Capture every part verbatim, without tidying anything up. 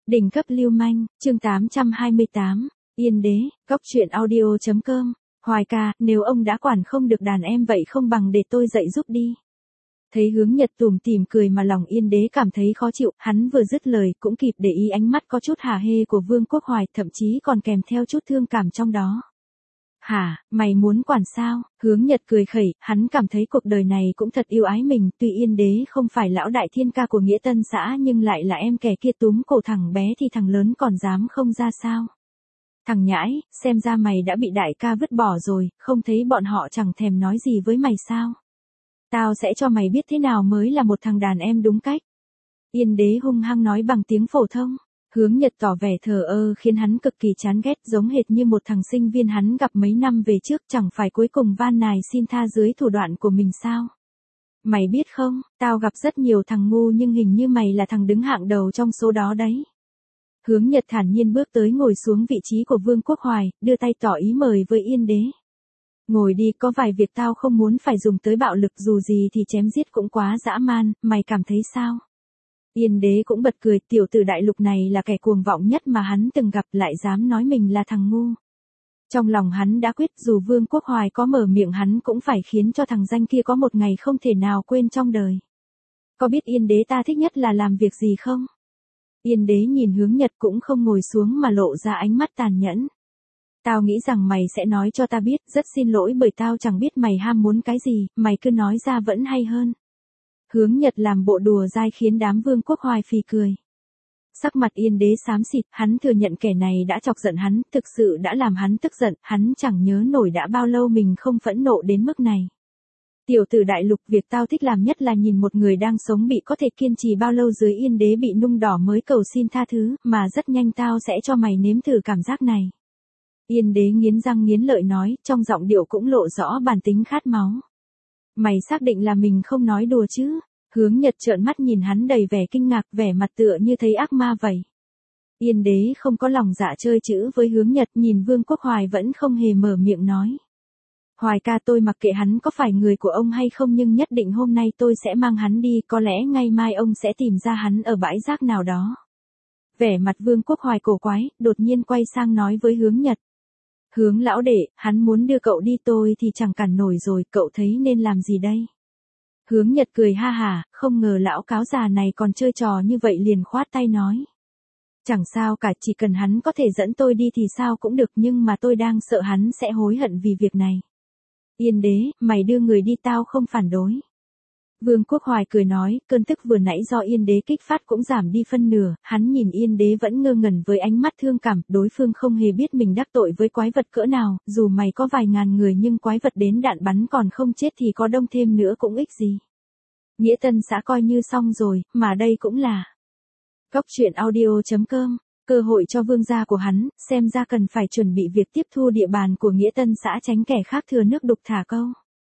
Đỉnh cấp lưu manh, chương tám trăm hai mươi tám, Yên đế, góc truyện audio chấm com, Hoài ca, nếu ông đã quản không được đàn em vậy không bằng để tôi dạy giúp đi. Thấy Hướng Nhật tủm tỉm cười mà lòng Yên đế cảm thấy khó chịu, hắn vừa dứt lời cũng kịp để ý ánh mắt có chút hả hê của Vương Quốc Hoài, thậm chí còn kèm theo chút thương cảm trong đó. Hả, mày muốn quản sao? Hướng Nhật cười khẩy, hắn cảm thấy cuộc đời này cũng thật yêu ái mình, tuy Yên đế không phải lão đại thiên ca của Nghĩa Tân xã nhưng lại là em kẻ kia túm cổ thằng bé thì thằng lớn còn dám không ra sao. Thằng nhãi, xem ra mày đã bị đại ca vứt bỏ rồi, không thấy bọn họ chẳng thèm nói gì với mày sao? Tao sẽ cho mày biết thế nào mới là một thằng đàn em đúng cách. Yên đế hung hăng nói bằng tiếng phổ thông. Hướng Nhật tỏ vẻ thờ ơ khiến hắn cực kỳ chán ghét, giống hệt như một thằng sinh viên hắn gặp mấy năm về trước, chẳng phải cuối cùng van nài xin tha dưới thủ đoạn của mình sao. Mày biết không, tao gặp rất nhiều thằng ngu nhưng hình như mày là thằng đứng hạng đầu trong số đó đấy. Hướng Nhật thản nhiên bước tới ngồi xuống vị trí của Vương Quốc Hoài, đưa tay tỏ ý mời với Yên đế. Ngồi đi, có vài việc tao không muốn phải dùng tới bạo lực, dù gì thì chém giết cũng quá dã man, mày cảm thấy sao? Yên đế cũng bật cười, tiểu tử đại lục này là kẻ cuồng vọng nhất mà hắn từng gặp, lại dám nói mình là thằng ngu. Trong lòng hắn đã quyết dù Vương Quốc Hoài có mở miệng hắn cũng phải khiến cho thằng danh kia có một ngày không thể nào quên trong đời. Có biết Yên đế ta thích nhất là làm việc gì không? Yên đế nhìn Hướng Nhật cũng không ngồi xuống mà lộ ra ánh mắt tàn nhẫn. Tao nghĩ rằng mày sẽ nói cho ta biết, rất xin lỗi bởi tao chẳng biết mày ham muốn cái gì, mày cứ nói ra vẫn hay hơn. Hướng Nhật làm bộ đùa dai khiến đám Vương Quốc Hoài phì cười. Sắc mặt Yên đế xám xịt, hắn thừa nhận kẻ này đã chọc giận hắn, thực sự đã làm hắn tức giận, hắn chẳng nhớ nổi đã bao lâu mình không phẫn nộ đến mức này. Tiểu tử đại lục, việc tao thích làm nhất là nhìn một người đang sống bị có thể kiên trì bao lâu dưới Yên đế bị nung đỏ mới cầu xin tha thứ, mà rất nhanh tao sẽ cho mày nếm thử cảm giác này. Yên đế nghiến răng nghiến lợi nói, trong giọng điệu cũng lộ rõ bản tính khát máu. Mày xác định là mình không nói đùa chứ? Hướng Nhật trợn mắt nhìn hắn đầy vẻ kinh ngạc, vẻ mặt tựa như thấy ác ma vậy. Yên đế không có lòng dạ chơi chữ với Hướng Nhật, nhìn Vương Quốc Hoài vẫn không hề mở miệng nói. Hoài ca, tôi mặc kệ hắn có phải người của ông hay không nhưng nhất định hôm nay tôi sẽ mang hắn đi, có lẽ ngày mai ông sẽ tìm ra hắn ở bãi rác nào đó. Vẻ mặt Vương Quốc Hoài cổ quái, đột nhiên quay sang nói với Hướng Nhật. Hướng lão đệ, hắn muốn đưa cậu đi tôi thì chẳng cản nổi rồi, cậu thấy nên làm gì đây? Hướng Nhật cười ha hả, không ngờ lão cáo già này còn chơi trò như vậy liền khoát tay nói. Chẳng sao cả, chỉ cần hắn có thể dẫn tôi đi thì sao cũng được, nhưng mà tôi đang sợ hắn sẽ hối hận vì việc này. Yên đế, mày đưa người đi tao không phản đối. Vương Quốc Hoài cười nói, cơn tức vừa nãy do Yên đế kích phát cũng giảm đi phân nửa, hắn nhìn Yên đế vẫn ngơ ngẩn với ánh mắt thương cảm, đối phương không hề biết mình đắc tội với quái vật cỡ nào, dù mày có vài ngàn người nhưng quái vật đến đạn bắn còn không chết thì có đông thêm nữa cũng ích gì. Nghĩa Tân xã coi như xong rồi, mà đây cũng là. Góc truyện audio chấm com, cơ hội cho vương gia của hắn, xem ra cần phải chuẩn bị việc tiếp thu địa bàn của Nghĩa Tân xã tránh kẻ khác thừa nước đục thả câu.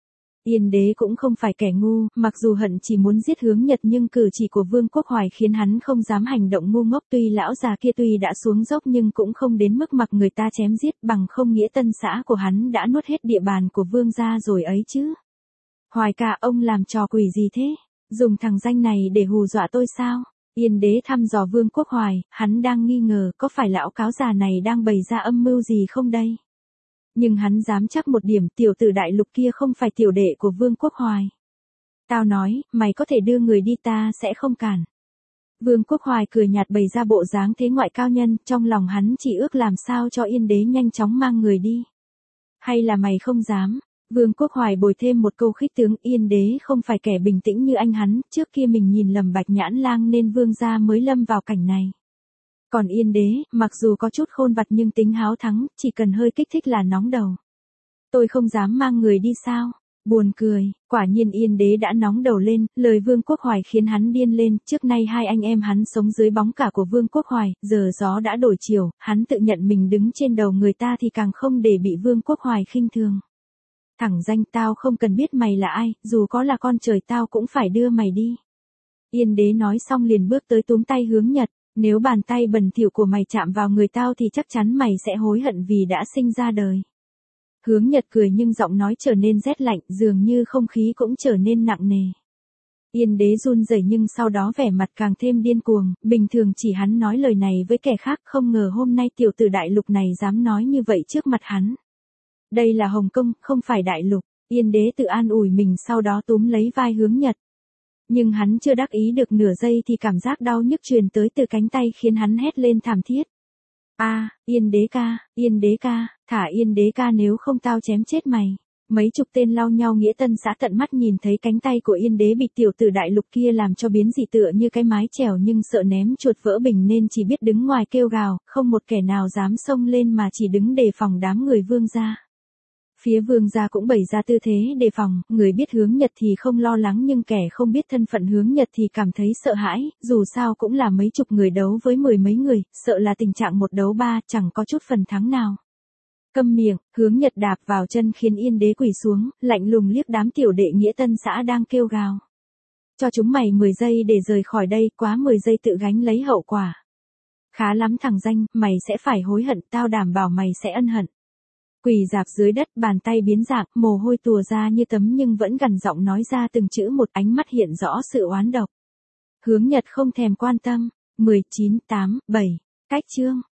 Yên đế cũng không phải kẻ ngu, mặc dù hận chỉ muốn giết Hướng Nhật nhưng cử chỉ của Vương Quốc Hoài khiến hắn không dám hành động ngu ngốc, tuy lão già kia tuy đã xuống dốc nhưng cũng không đến mức mặc người ta chém giết, bằng không Nghĩa Tân xã của hắn đã nuốt hết địa bàn của vương gia rồi ấy chứ. Hoài ca, ông làm trò quỷ gì thế? Dùng thằng danh này để hù dọa tôi sao? Yên đế thăm dò Vương Quốc Hoài, hắn đang nghi ngờ có phải lão cáo già này đang bày ra âm mưu gì không đây? Nhưng hắn dám chắc một điểm, tiểu tử đại lục kia không phải tiểu đệ của Vương Quốc Hoài. Tao nói, mày có thể đưa người đi ta sẽ không cản. Vương Quốc Hoài cười nhạt bày ra bộ dáng thế ngoại cao nhân, trong lòng hắn chỉ ước làm sao cho Yên đế nhanh chóng mang người đi. Hay là mày không dám? Vương Quốc Hoài bồi thêm một câu khích tướng, Yên đế không phải kẻ bình tĩnh như anh hắn, trước kia mình nhìn lầm Bạch Nhãn Lang nên vương gia mới lâm vào cảnh này. Còn Yên đế, mặc dù có chút khôn vặt nhưng tính háo thắng, chỉ cần hơi kích thích là nóng đầu. Tôi không dám mang người đi sao? Buồn cười, quả nhiên Yên đế đã nóng đầu lên, lời Vương Quốc Hoài khiến hắn điên lên, trước nay hai anh em hắn sống dưới bóng cả của Vương Quốc Hoài, giờ gió đã đổi chiều, hắn tự nhận mình đứng trên đầu người ta thì càng không để bị Vương Quốc Hoài khinh thường. Thẳng danh, tao không cần biết mày là ai, dù có là con trời tao cũng phải đưa mày đi. Yên đế nói xong liền bước tới túm tay Hướng Nhật. Nếu bàn tay bẩn thỉu của mày chạm vào người tao thì chắc chắn mày sẽ hối hận vì đã sinh ra đời. Hướng Nhật cười nhưng giọng nói trở nên rét lạnh, dường như không khí cũng trở nên nặng nề. Yên đế run rẩy nhưng sau đó vẻ mặt càng thêm điên cuồng, bình thường chỉ hắn nói lời này với kẻ khác, không ngờ hôm nay tiểu tử đại lục này dám nói như vậy trước mặt hắn. Đây là Hồng Kông, không phải đại lục. Yên đế tự an ủi mình sau đó túm lấy vai Hướng Nhật. Nhưng hắn chưa đắc ý được nửa giây thì cảm giác đau nhức truyền tới từ cánh tay khiến hắn hét lên thảm thiết. A, à, Yên đế ca, Yên đế ca, thả Yên đế ca nếu không tao chém chết mày. Mấy chục tên lao nhau nghĩa tân xã tận mắt nhìn thấy cánh tay của Yên đế bị tiểu tử đại lục kia làm cho biến dị tựa như cái mái chèo, nhưng sợ ném chuột vỡ bình nên chỉ biết đứng ngoài kêu gào, không một kẻ nào dám xông lên mà chỉ đứng đề phòng đám người Vương gia. Phía Vương gia cũng bày ra tư thế đề phòng, người biết Hướng Nhật thì không lo lắng nhưng kẻ không biết thân phận Hướng Nhật thì cảm thấy sợ hãi, dù sao cũng là mấy chục người đấu với mười mấy người, sợ là tình trạng một đấu ba, chẳng có chút phần thắng nào. Câm miệng, Hướng Nhật đạp vào chân khiến Yên đế quỳ xuống, lạnh lùng liếc đám tiểu đệ nghĩa tân xã đang kêu gào. Cho chúng mày mười giây để rời khỏi đây, quá mười giây tự gánh lấy hậu quả. Khá lắm thằng danh, mày sẽ phải hối hận, tao đảm bảo mày sẽ ân hận. Quỳ dạp dưới đất, bàn tay biến dạng, mồ hôi tùa ra như tấm nhưng vẫn gằn giọng nói ra từng chữ một, ánh mắt hiện rõ sự oán độc. Hướng Nhật không thèm quan tâm. mười chín, tám, bảy, cách chương.